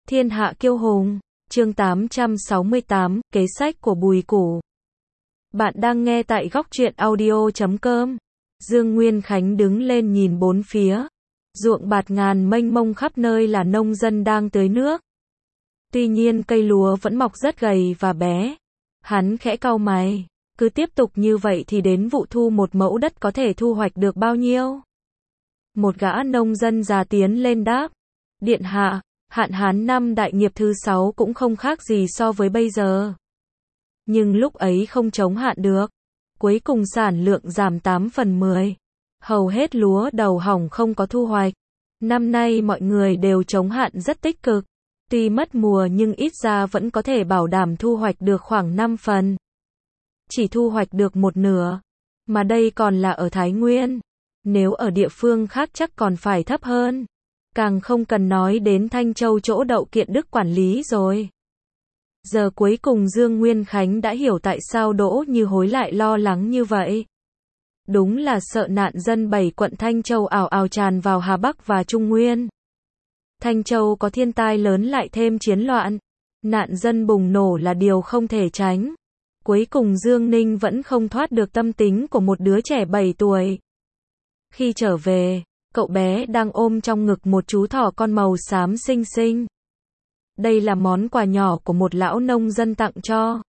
Thiên hạ kiêu hùng, chương 868, kế sách của Bùi Củ. Bạn đang nghe tại góc truyện audio.com. Dương Nguyên Khánh đứng lên nhìn bốn phía. Ruộng bạt ngàn mênh mông khắp nơi là nông dân đang tưới nước. Tuy nhiên cây lúa vẫn mọc rất gầy và bé. Hắn khẽ cau mày, cứ tiếp tục như vậy thì đến vụ thu một mẫu đất có thể thu hoạch được bao nhiêu? Một gã nông dân già tiến lên đáp, điện hạ, hạn hán năm đại nghiệp thứ 6 cũng không khác gì so với bây giờ. Nhưng lúc ấy không chống hạn được. Cuối cùng sản lượng giảm 8/10. Hầu hết lúa đầu hỏng không có thu hoạch. Năm nay mọi người đều chống hạn rất tích cực. Tuy mất mùa nhưng ít ra vẫn có thể bảo đảm thu hoạch được khoảng 5 phần. Chỉ thu hoạch được một nửa. Mà đây còn là ở Thái Nguyên. Nếu ở địa phương khác chắc còn phải thấp hơn. Càng không cần nói đến Thanh Châu chỗ Đậu Kiện Đức quản lý rồi. Giờ cuối cùng Dương Nguyên Khánh đã hiểu tại sao Đỗ Như Hối lại lo lắng như vậy. Đúng là sợ nạn dân 7 quận Thanh Châu ào ào tràn vào Hà Bắc và Trung Nguyên. Thanh Châu có thiên tai lớn lại thêm chiến loạn. Nạn dân bùng nổ là điều không thể tránh. Cuối cùng Dương Ninh vẫn không thoát được tâm tính của một đứa trẻ 7 tuổi. Khi trở về, cậu bé đang ôm trong ngực một chú thỏ con màu xám xinh xinh. Đây là món quà nhỏ của một lão nông dân tặng cho.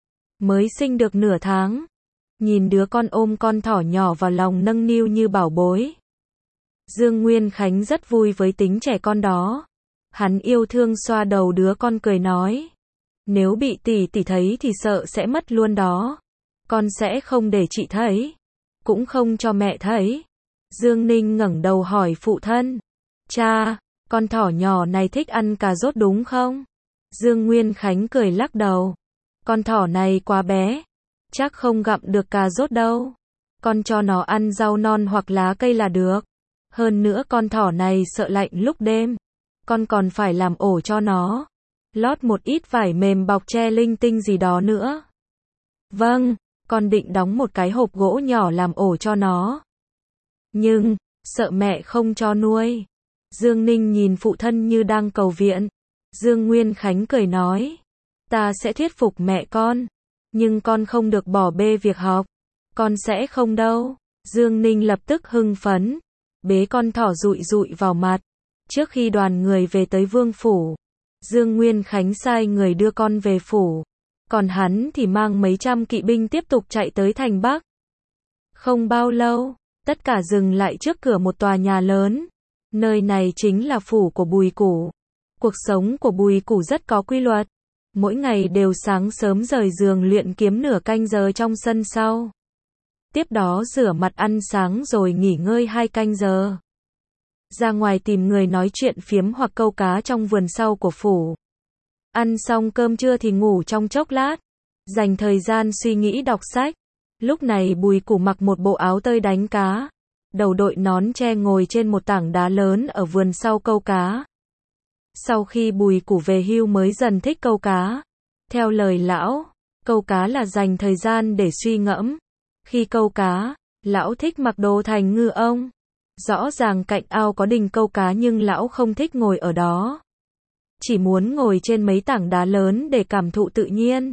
Mới sinh được nửa tháng. Nhìn đứa con ôm con thỏ nhỏ vào lòng nâng niu như bảo bối. Dương Nguyên Khánh rất vui với tính trẻ con đó. Hắn yêu thương xoa đầu đứa con cười nói. Nếu bị tỷ tỷ thấy thì sợ sẽ mất luôn đó. Con sẽ không để chị thấy. Cũng không cho mẹ thấy. Dương Ninh ngẩng đầu hỏi phụ thân. Cha, con thỏ nhỏ này thích ăn cà rốt đúng không? Dương Nguyên Khánh cười lắc đầu. Con thỏ này quá bé. Chắc không gặm được cà rốt đâu. Con cho nó ăn rau non hoặc lá cây là được. Hơn nữa con thỏ này sợ lạnh lúc đêm. Con còn phải làm ổ cho nó. Lót một ít vải mềm bọc tre linh tinh gì đó nữa. Vâng, con định đóng một cái hộp gỗ nhỏ làm ổ cho nó. Nhưng, sợ mẹ không cho nuôi. Dương Ninh nhìn phụ thân như đang cầu viện. Dương Nguyên Khánh cười nói. Ta sẽ thuyết phục mẹ con. Nhưng con không được bỏ bê việc học. Con sẽ không đâu. Dương Ninh lập tức hưng phấn. Bế con thỏ dụi dụi vào mặt. Trước khi đoàn người về tới Vương Phủ, Dương Nguyên Khánh sai người đưa con về phủ. Còn hắn thì mang mấy trăm kỵ binh tiếp tục chạy tới thành Bắc. Không bao lâu, tất cả dừng lại trước cửa một tòa nhà lớn. Nơi này chính là phủ của Bùi Củ. Cuộc sống của Bùi Củ rất có quy luật. Mỗi ngày đều sáng sớm rời giường luyện kiếm nửa canh giờ trong sân sau. Tiếp đó rửa mặt ăn sáng rồi nghỉ ngơi 2 canh giờ. Ra ngoài tìm người nói chuyện phiếm hoặc câu cá trong vườn sau của phủ. Ăn xong cơm trưa thì ngủ trong chốc lát. Dành thời gian suy nghĩ đọc sách. Lúc này Bùi Củ mặc một bộ áo tơi đánh cá. Đầu đội nón tre ngồi trên một tảng đá lớn ở vườn sau câu cá. Sau khi Bùi Củ về hưu mới dần thích câu cá. Theo lời lão, câu cá là dành thời gian để suy ngẫm. Khi câu cá, lão thích mặc đồ thành ngư ông. Rõ ràng cạnh ao có đình câu cá nhưng lão không thích ngồi ở đó. Chỉ muốn ngồi trên mấy tảng đá lớn để cảm thụ tự nhiên.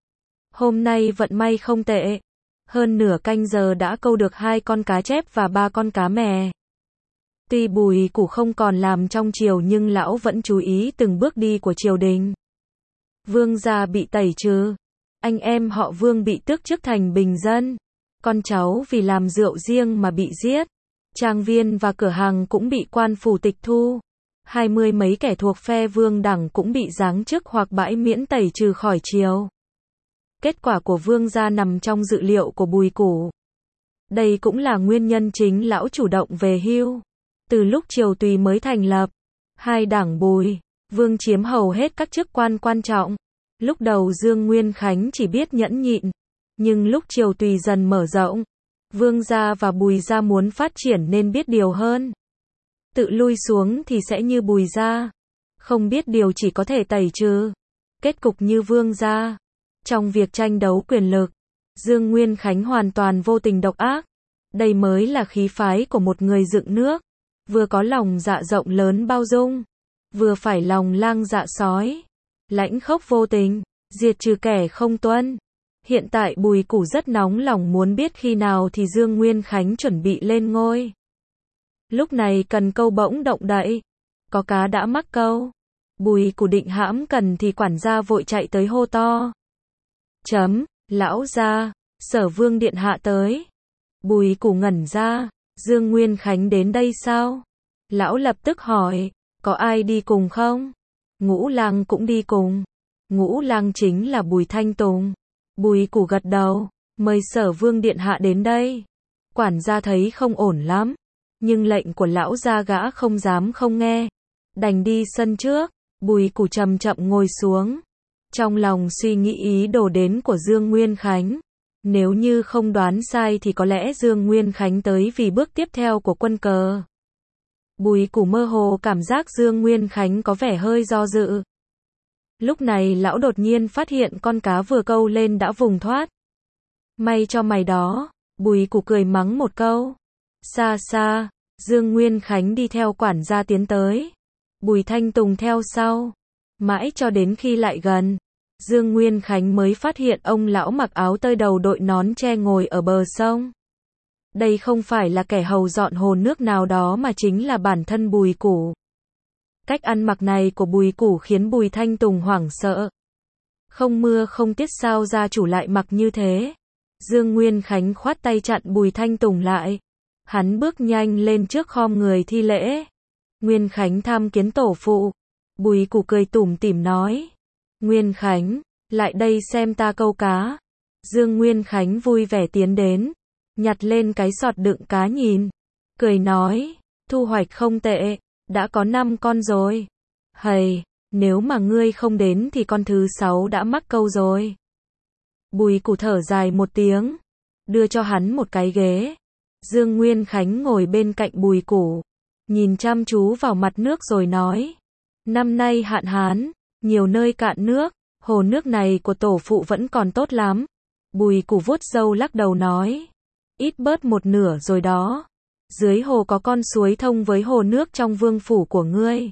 Hôm nay vận may không tệ. Hơn nửa canh giờ đã câu được 2 con cá chép và 3 con cá mè. Tuy Bùi Củ không còn làm trong triều nhưng lão vẫn chú ý từng bước đi của triều đình. Vương gia bị tẩy trừ. Anh em họ Vương bị tước chức thành bình dân. Con cháu vì làm rượu riêng mà bị giết. Trang viên và cửa hàng cũng bị quan phủ tịch thu. 20 mấy kẻ thuộc phe Vương đẳng cũng bị giáng chức hoặc bãi miễn tẩy trừ khỏi triều. Kết quả của Vương gia nằm trong dự liệu của Bùi Củ. Đây cũng là nguyên nhân chính lão chủ động về hưu. Từ lúc triều Tùy mới thành lập, 2 đảng Bùi, Vương chiếm hầu hết các chức quan quan trọng. Lúc đầu Dương Nguyên Khánh chỉ biết nhẫn nhịn. Nhưng lúc triều Tùy dần mở rộng, Vương gia và Bùi gia muốn phát triển nên biết điều hơn. Tự lui xuống thì sẽ như Bùi gia. Không biết điều chỉ có thể tẩy trừ. Kết cục như Vương gia. Trong việc tranh đấu quyền lực, Dương Nguyên Khánh hoàn toàn vô tình độc ác. Đây mới là khí phái của một người dựng nước. Vừa có lòng dạ rộng lớn bao dung, vừa phải lòng lang dạ sói, lãnh khốc vô tình, diệt trừ kẻ không tuân. Hiện tại Bùi Củ rất nóng lòng muốn biết khi nào thì Dương Nguyên Khánh chuẩn bị lên ngôi. Lúc này cần câu bỗng động đậy, có cá đã mắc câu. Bùi Củ định hãm cần thì quản gia vội chạy tới hô to. Lão gia, Sở Vương điện hạ tới. Bùi Củ ngẩn ra, Dương Nguyên Khánh đến đây sao? Lão lập tức hỏi, có ai đi cùng không? Ngũ Lang cũng đi cùng. Ngũ Lang chính là Bùi Thanh Tùng. Bùi Củ gật đầu, mời Sở Vương điện hạ đến đây. Quản gia thấy không ổn lắm, nhưng lệnh của lão gia gã không dám không nghe, đành đi sân trước. Bùi Củ chậm chậm ngồi xuống, trong lòng suy nghĩ ý đồ đến của Dương Nguyên Khánh. Nếu như không đoán sai thì có lẽ Dương Nguyên Khánh tới vì bước tiếp theo của quân cờ. Bùi Củ mơ hồ cảm giác Dương Nguyên Khánh có vẻ hơi do dự. Lúc này lão đột nhiên phát hiện con cá vừa câu lên đã vùng thoát. May cho mày đó, Bùi Củ cười mắng một câu. Xa xa, Dương Nguyên Khánh đi theo quản gia tiến tới. Bùi Thanh Tùng theo sau. Mãi cho đến khi lại gần, Dương Nguyên Khánh mới phát hiện ông lão mặc áo tơi đầu đội nón che ngồi ở bờ sông. Đây không phải là kẻ hầu dọn hồ nước nào đó mà chính là bản thân Bùi Củ. Cách ăn mặc này của Bùi Củ khiến Bùi Thanh Tùng hoảng sợ. Không mưa không tiết sao gia chủ lại mặc như thế. Dương Nguyên Khánh khoát tay chặn Bùi Thanh Tùng lại. Hắn bước nhanh lên trước khom người thi lễ. Nguyên Khánh tham kiến tổ phụ. Bùi Củ cười tủm tỉm nói. Nguyên Khánh, lại đây xem ta câu cá. Dương Nguyên Khánh vui vẻ tiến đến, nhặt lên cái sọt đựng cá nhìn, cười nói, thu hoạch không tệ, đã có 5 con rồi. Hầy, nếu mà ngươi không đến thì con thứ 6 đã mắc câu rồi. Bùi Củ thở dài một tiếng, đưa cho hắn một cái ghế. Dương Nguyên Khánh ngồi bên cạnh Bùi Củ, nhìn chăm chú vào mặt nước rồi nói, năm nay hạn hán, nhiều nơi cạn nước, hồ nước này của tổ phụ vẫn còn tốt lắm. Bùi Củ vuốt râu lắc đầu nói, ít bớt một nửa rồi đó. Dưới hồ có con suối thông với hồ nước trong vương phủ của ngươi.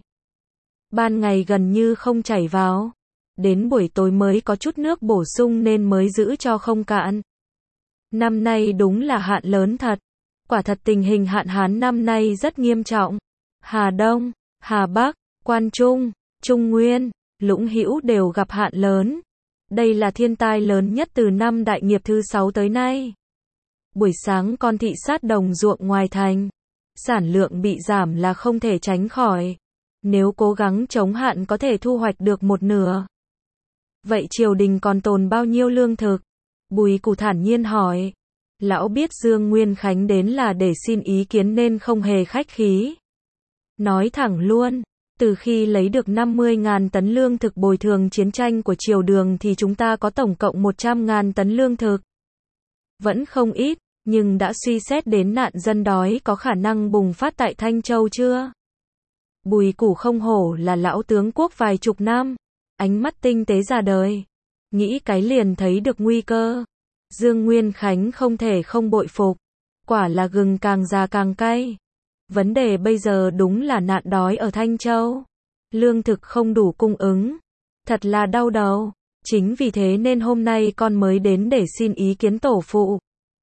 Ban ngày gần như không chảy vào, đến buổi tối mới có chút nước bổ sung nên mới giữ cho không cạn. Năm nay đúng là hạn lớn thật. Quả thật tình hình hạn hán năm nay rất nghiêm trọng. Hà Đông, Hà Bắc, Quan Trung, Trung Nguyên, Lũng Hữu đều gặp hạn lớn. Đây là thiên tai lớn nhất từ năm đại nghiệp thứ 6 tới nay. Buổi sáng con thị sát đồng ruộng ngoài thành, sản lượng bị giảm là không thể tránh khỏi. Nếu cố gắng chống hạn có thể thu hoạch được một nửa. Vậy triều đình còn tồn bao nhiêu lương thực? Bùi Củ thản nhiên hỏi. Lão biết Dương Nguyên Khánh đến là để xin ý kiến nên không hề khách khí. Nói thẳng luôn, từ khi lấy được 50.000 tấn lương thực bồi thường chiến tranh của triều Đường thì chúng ta có tổng cộng 100.000 tấn lương thực. Vẫn không ít, nhưng đã suy xét đến nạn dân đói có khả năng bùng phát tại Thanh Châu chưa? Bùi Củ không hổ là lão tướng quốc vài chục năm, ánh mắt tinh tế ra đời, nghĩ cái liền thấy được nguy cơ. Dương Nguyên Khánh không thể không bội phục, quả là gừng càng già càng cay. Vấn đề bây giờ đúng là nạn đói ở Thanh Châu, lương thực không đủ cung ứng, thật là đau đầu. Chính vì thế nên hôm nay con mới đến để xin ý kiến tổ phụ.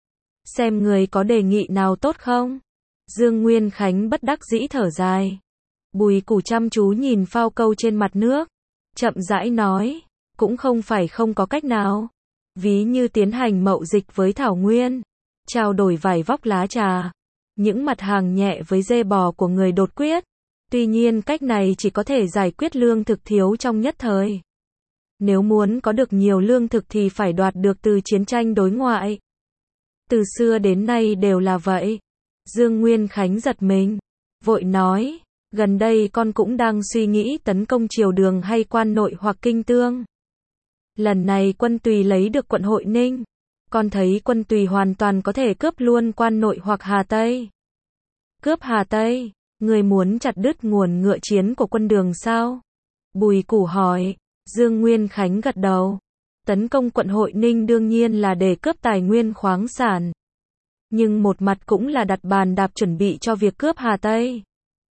Xem người có đề nghị nào tốt không? Dương Nguyên Khánh bất đắc dĩ thở dài. Bùi Củ chăm chú nhìn phao câu trên mặt nước, chậm rãi nói, cũng không phải không có cách nào. Ví như tiến hành mậu dịch với Thảo Nguyên, trao đổi vải vóc lá trà, những mặt hàng nhẹ với dê bò của người đột quyết. Tuy nhiên cách này chỉ có thể giải quyết lương thực thiếu trong nhất thời. Nếu muốn có được nhiều lương thực thì phải đoạt được từ chiến tranh đối ngoại. Từ xưa đến nay đều là vậy. Dương Nguyên Khánh giật mình, vội nói, gần đây con cũng đang suy nghĩ tấn công triều Đường hay Quan Nội hoặc Kinh Tương. Lần này Quân Tùy lấy được quận Hội Ninh, con thấy Quân Tùy hoàn toàn có thể cướp luôn Quan Nội hoặc Hà Tây. Cướp Hà Tây, người muốn chặt đứt nguồn ngựa chiến của quân Đường sao? Bùi Củ hỏi. Dương Nguyên Khánh gật đầu. Tấn công quận Hội Ninh đương nhiên là để cướp tài nguyên khoáng sản. Nhưng một mặt cũng là đặt bàn đạp chuẩn bị cho việc cướp Hà Tây.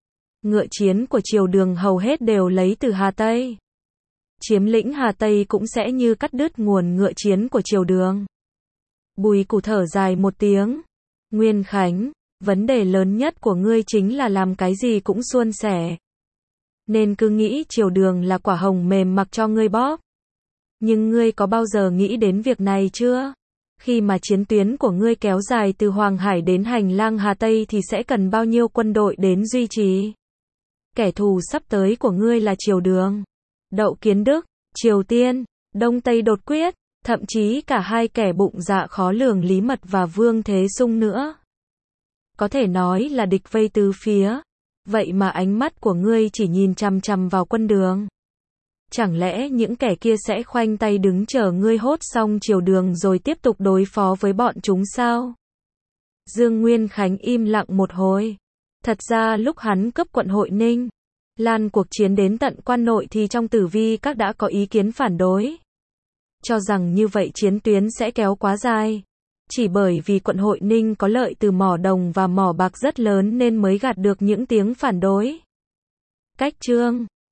Ngựa chiến của triều Đường hầu hết đều lấy từ Hà Tây. Chiếm lĩnh Hà Tây cũng sẽ như cắt đứt nguồn ngựa chiến của triều Đường. Bùi Củ thở dài một tiếng. Nguyên Khánh, vấn đề lớn nhất của ngươi chính là làm cái gì cũng suôn sẻ. Nên cứ nghĩ triều Đường là quả hồng mềm mặc cho ngươi bóp. Nhưng ngươi có bao giờ nghĩ đến việc này chưa? Khi mà chiến tuyến của ngươi kéo dài từ Hoàng Hải đến hành lang Hà Tây thì sẽ cần bao nhiêu quân đội đến duy trì? Kẻ thù sắp tới của ngươi là triều Đường, Đậu Kiến Đức, Triều Tiên, Đông Tây đột quyết, thậm chí cả hai kẻ bụng dạ khó lường Lý Mật và Vương Thế Sung nữa. Có thể nói là địch vây tứ phía. Vậy mà ánh mắt của ngươi chỉ nhìn chằm chằm vào quân Đường. Chẳng lẽ những kẻ kia sẽ khoanh tay đứng chờ ngươi hốt xong triều Đường rồi tiếp tục đối phó với bọn chúng sao? Dương Nguyên Khánh im lặng một hồi. Thật ra lúc hắn cướp quận Hội Ninh, lan cuộc chiến đến tận quan nội thì trong tử vi các đã có ý kiến phản đối. Cho rằng như vậy chiến tuyến sẽ kéo quá dài. Chỉ bởi vì quận Hội Ninh có lợi từ mỏ đồng và mỏ bạc rất lớn nên mới gạt được những tiếng phản đối. Cách chương